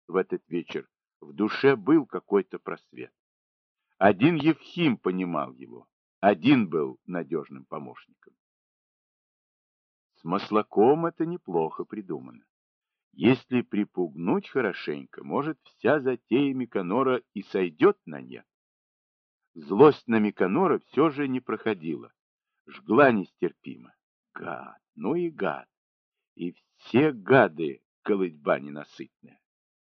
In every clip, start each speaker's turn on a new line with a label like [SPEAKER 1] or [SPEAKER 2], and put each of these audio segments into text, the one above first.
[SPEAKER 1] в этот вечер в душе был какой-то просвет. Один Евхим понимал его, один был надежным помощником. С Маслаком это неплохо придумано. Если припугнуть хорошенько, может, вся затея Миконора и сойдет на нет. Злость на Миконора все же не проходила, жгла нестерпимо. Гад, ну и гад, и все гады голытьба ненасытная.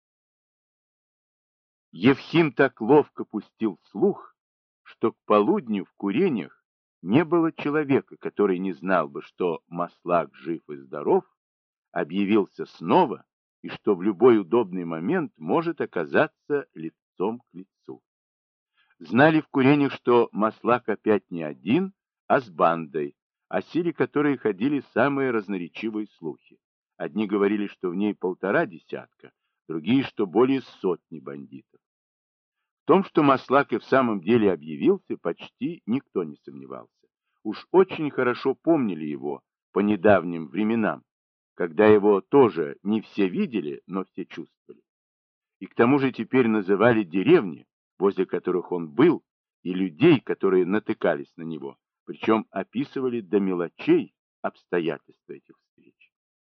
[SPEAKER 1] Евхим так ловко пустил слух, что к полудню в курениях не было человека, который не знал бы, что Маслак жив и здоров, объявился снова, и что в любой удобный момент может оказаться лицом к лицу. Знали в курениях, что Маслак опять не один, а с бандой, о силе которой ходили самые разноречивые слухи. Одни говорили, что в ней 1,5 десятка, другие, что более 100 бандитов. В том, что Маслак и в самом деле объявился, почти никто не сомневался. Уж очень хорошо помнили его по недавним временам, когда его тоже не все видели, но все чувствовали. И к тому же теперь называли деревни, возле которых он был, и людей, которые натыкались на него, причем описывали до мелочей обстоятельства этих встреч.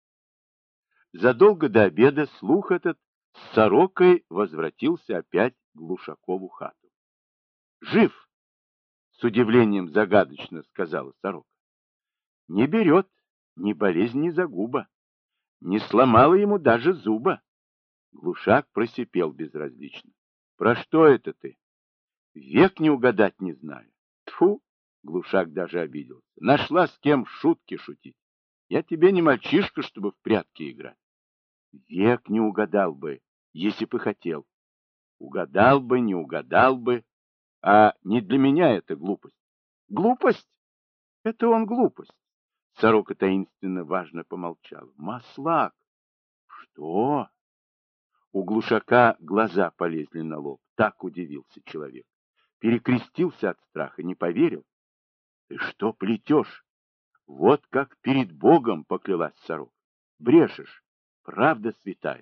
[SPEAKER 1] Задолго до обеда слух этот с сорокой возвратился опять в Глушакову хату. «Жив!» — с удивлением загадочно сказала сорока. «Не берет ни болезнь, ни загуба. Не сломала ему даже зуба». Глушак просипел безразлично. «Про что это ты?» «Век не угадать не знаю». «Тьфу!» — Глушак даже обиделся. «Нашла с кем шутки шутить. Я тебе не мальчишка, чтобы в прятки играть». «Век не угадал бы, если бы хотел». «Угадал бы, не угадал бы. А не для меня это глупость». «Глупость? Это он глупость». Сорока таинственно важно помолчала. «Маслак!» «Что?» У Глушака глаза полезли на лоб. Так удивился человек. Перекрестился от страха, не поверил. «Ты что плетешь?» «Вот как перед Богом», — поклялась сорока. «Брешешь, правда святая».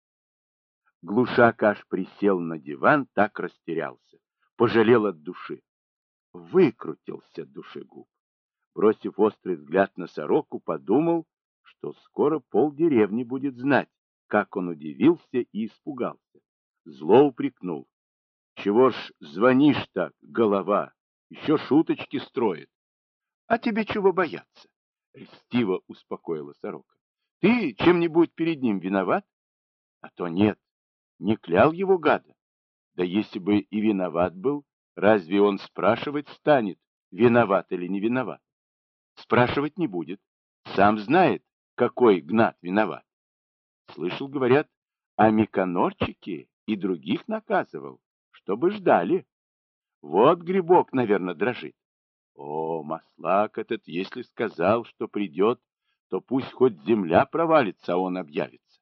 [SPEAKER 1] Глушак аж присел на диван, так растерялся. Пожалел от души. Выкрутился душегуб. Бросив острый взгляд на сороку, подумал, что скоро полдеревни будет знать, как он удивился и испугался. Зло упрекнул. «Чего ж звонишь так, голова? Еще шуточки строит». «А тебе чего бояться?» — льстиво успокоила сорока. «Ты чем-нибудь перед ним виноват? А то нет, не клял его гада. Да если бы и виноват был, разве он спрашивать станет, виноват или не виноват? Спрашивать не будет. Сам знает, какой Гнат виноват. Слышал, говорят, о Миконорчике и других наказывал, чтобы ждали. Вот грибок, наверное, дрожит. О, Маслак этот, если сказал, что придет, то пусть хоть земля провалится, а он объявится.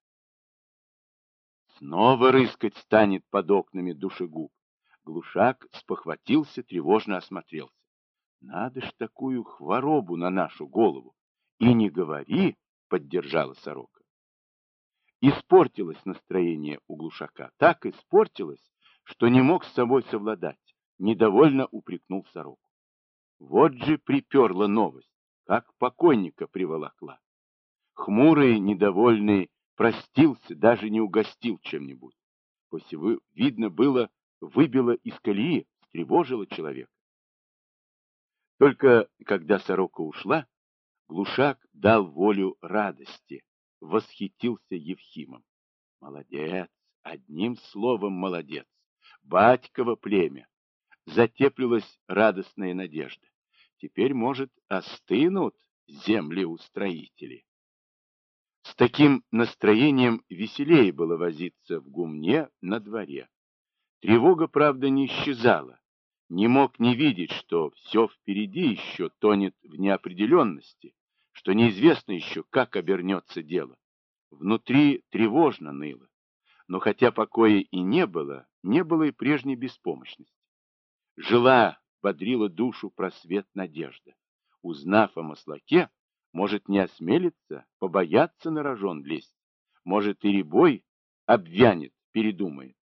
[SPEAKER 1] Снова рыскать станет под окнами душегуб. Глушак спохватился, тревожно осмотрелся. Надо ж такую хворобу на нашу голову. И не говори, поддержала сорока. Испортилось настроение у Глушака. Так испортилось, что не мог с собой совладать. Недовольно упрекнул сороку. Вот же приперла новость, как покойника приволокла. Хмурый, недовольный, простился, даже не угостил чем-нибудь. После видно было, выбило из колеи, встревожило человека. Только когда сорока ушла, Глушак дал волю радости, восхитился Евхимом. Молодец, одним словом молодец, батьково племя. Затеплилась радостная надежда. Теперь, может, остынут землеустроители. С таким настроением веселее было возиться в гумне на дворе. Тревога, правда, не исчезала. Не мог не видеть, что все впереди еще тонет в неопределенности, что неизвестно еще, как обернется дело. Внутри тревожно ныло. Но хотя покоя и не было и прежней беспомощности. Жила, бодрила душу просвет надежда. Узнав о Маслаке, может, не осмелится, побояться на рожон лезть. Может, и рябой обвянет передумает.